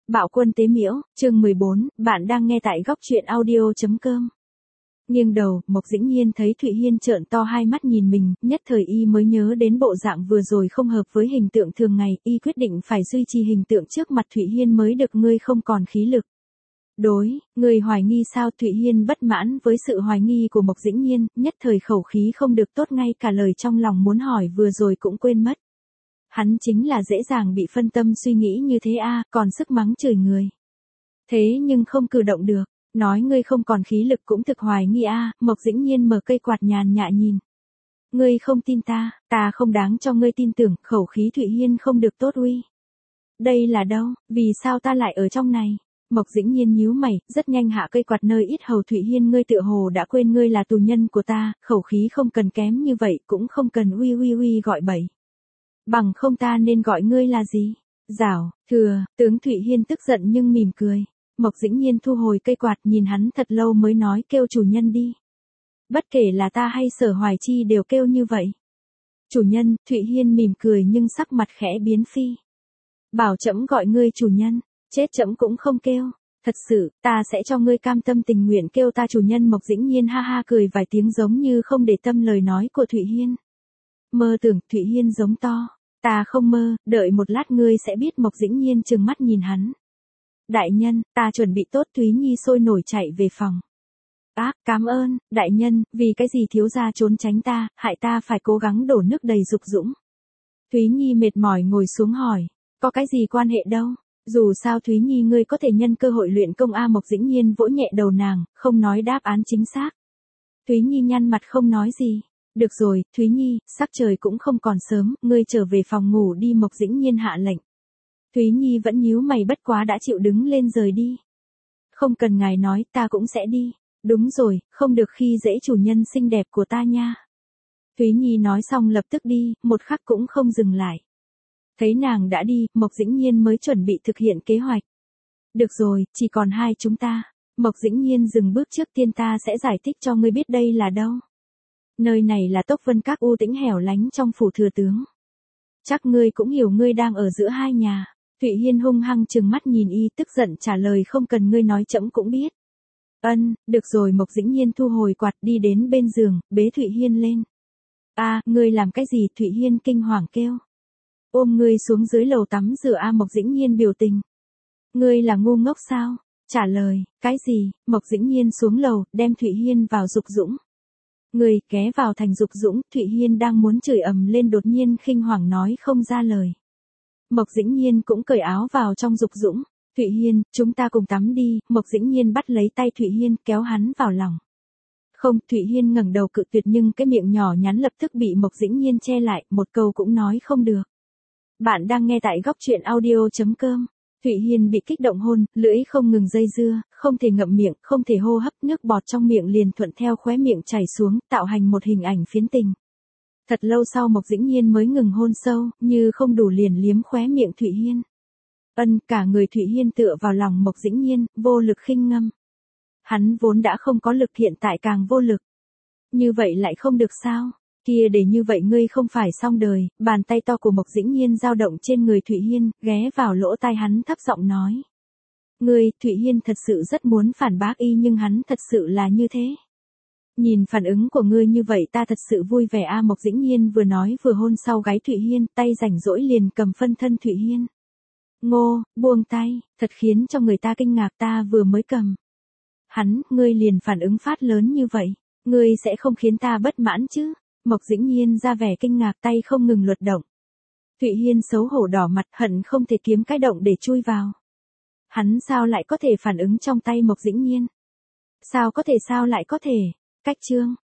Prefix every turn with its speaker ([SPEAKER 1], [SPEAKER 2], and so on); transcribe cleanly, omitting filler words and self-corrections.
[SPEAKER 1] Bạo quân tế miễu, chương 14, bạn đang nghe tại góc truyện audio.com. Nghiêng đầu, Mộc Dĩnh Nhiên thấy Thụy Hiên trợn to hai mắt nhìn mình, nhất thời y mới nhớ đến bộ dạng vừa rồi không hợp với hình tượng thường ngày, y quyết định phải duy trì hình tượng trước mặt Thụy Hiên mới được. Ngươi không còn khí lực. Ngươi hoài nghi sao? Thụy Hiên bất mãn với sự hoài nghi của Mộc Dĩnh Nhiên, nhất thời khẩu khí không được tốt, ngay cả lời trong lòng muốn hỏi vừa rồi cũng quên mất. Hắn chính là dễ dàng bị phân tâm suy nghĩ như thế a, còn sức mắng chửi người. Thế nhưng không cử động được, nói ngươi không còn khí lực cũng thực hoài nghi a. Mộc Dĩnh Nhiên mở cây quạt nhàn nhã nhìn. Ngươi không tin ta, ta không đáng cho ngươi tin tưởng. Khẩu khí Thụy Hiên không được tốt uy. Đây là đâu, vì sao ta lại ở trong này? Mộc Dĩnh Nhiên nhíu mày, rất nhanh hạ cây quạt nơi yết hầu. Thụy Hiên, ngươi tựa hồ đã quên ngươi là tù nhân của ta, khẩu khí không cần kém như vậy, cũng không cần uy gọi bậy. Bằng không ta nên gọi ngươi là gì? Giảo, thừa. Tướng Thụy Hiên tức giận nhưng mỉm cười. Mộc Dĩnh Nhiên thu hồi cây quạt, nhìn hắn thật lâu mới nói, kêu chủ nhân đi. Bất kể là ta hay Sở Hoài Chi đều kêu như vậy. Chủ nhân. Thụy Hiên mỉm cười nhưng sắc mặt khẽ biến phi. Bảo trẫm gọi ngươi chủ nhân, chết trẫm cũng không kêu. Thật sự, ta sẽ cho ngươi cam tâm tình nguyện kêu ta chủ nhân. Mộc Dĩnh Nhiên ha ha cười vài tiếng giống như không để tâm lời nói của Thụy Hiên. Mơ tưởng. Thụy Hiên giống to. Ta không mơ, đợi một lát ngươi sẽ biết. Mộc Dĩnh Nhiên trừng mắt nhìn hắn. Đại nhân, ta chuẩn bị tốt. Thúy Nhi sôi nổi chạy về phòng. Cảm ơn, đại nhân, vì cái gì thiếu gia trốn tránh ta, hại ta phải cố gắng đổ nước đầy Dục Dũng. Thúy Nhi mệt mỏi ngồi xuống hỏi, có cái gì quan hệ đâu, dù sao Thúy Nhi ngươi có thể nhân cơ hội luyện công a. Mộc Dĩnh Nhiên vỗ nhẹ đầu nàng, không nói đáp án chính xác. Thúy Nhi nhăn mặt không nói gì. Được rồi, Thúy Nhi, sắc trời cũng không còn sớm, ngươi trở về phòng ngủ đi. Mộc Dĩnh Nhiên hạ lệnh. Thúy Nhi vẫn nhíu mày, bất quá đã chịu đứng lên rời đi. Không cần ngài nói, ta cũng sẽ đi. Đúng rồi, không được khi dễ chủ nhân xinh đẹp của ta nha. Thúy Nhi nói xong lập tức đi, một khắc cũng không dừng lại. Thấy nàng đã đi, Mộc Dĩnh Nhiên mới chuẩn bị thực hiện kế hoạch. Được rồi, chỉ còn hai chúng ta. Mộc Dĩnh Nhiên dừng bước, trước tiên ta sẽ giải thích cho ngươi biết đây là đâu. Nơi này là Tốc Vân Các, u tĩnh hẻo lánh trong phủ thừa tướng. Chắc ngươi cũng hiểu, ngươi đang ở giữa hai nhà. Thụy Hiên hung hăng trừng mắt nhìn y, tức giận trả lời, không cần ngươi nói trẫm cũng biết. Được rồi. Mộc Dĩnh Nhiên thu hồi quạt, đi đến bên giường, bế Thụy Hiên lên. Ngươi làm cái gì? Thụy Hiên kinh hoàng kêu. Ôm ngươi xuống dưới lầu tắm rửa a. Mộc Dĩnh Nhiên biểu tình. Ngươi là ngu ngốc sao? Trả lời, cái gì? Mộc Dĩnh Nhiên xuống lầu, đem Thụy Hiên vào Dục Dũng. Người ghé vào thành Dục Dũng. Thụy Hiên đang muốn chửi ầm lên, đột nhiên khinh hoàng nói không ra lời. Mộc Dĩnh Nhiên cũng cởi áo vào trong Dục Dũng. Thụy Hiên, chúng ta cùng tắm đi. Mộc Dĩnh Nhiên bắt lấy tay Thụy Hiên, kéo hắn vào lòng. Không. Thụy Hiên ngẩng đầu cự tuyệt nhưng cái miệng nhỏ nhắn lập tức bị Mộc Dĩnh Nhiên che lại, một câu cũng nói không được. Bạn đang nghe tại góc truyện audio.com. Thụy Hiên bị kích động hôn, lưỡi không ngừng dây dưa, không thể ngậm miệng, không thể hô hấp, nước bọt trong miệng liền thuận theo khóe miệng chảy xuống, tạo thành một hình ảnh phiến tình. Thật lâu sau Mộc Dĩnh Nhiên mới ngừng hôn sâu, như không đủ liền liếm khóe miệng Thụy Hiên. Cả người Thụy Hiên tựa vào lòng Mộc Dĩnh Nhiên, vô lực khinh ngâm. Hắn vốn đã không có lực, hiện tại càng vô lực. Như vậy lại không được sao? Kia để như vậy ngươi không phải xong đời. Bàn tay to của Mộc Dĩnh Nhiên dao động trên người Thụy Hiên, ghé vào lỗ tai hắn thấp giọng nói. Thụy Hiên thật sự rất muốn phản bác y nhưng hắn thật sự là như thế. Nhìn phản ứng của ngươi như vậy ta thật sự vui vẻ a. Mộc Dĩnh Nhiên vừa nói vừa hôn sau gáy Thụy Hiên, tay rảnh rỗi liền cầm phân thân Thụy Hiên. Ngô, buông tay, thật khiến cho người ta kinh ngạc, ta vừa mới cầm. Ngươi liền phản ứng phát lớn như vậy, ngươi sẽ không khiến ta bất mãn chứ? Mộc Dĩnh Nhiên ra vẻ kinh ngạc, tay không ngừng luật động. Thụy Hiên xấu hổ đỏ mặt, hận không thể kiếm cái động để chui vào. Hắn sao lại có thể phản ứng trong tay Mộc Dĩnh Nhiên? Sao lại có thể? Cách chương.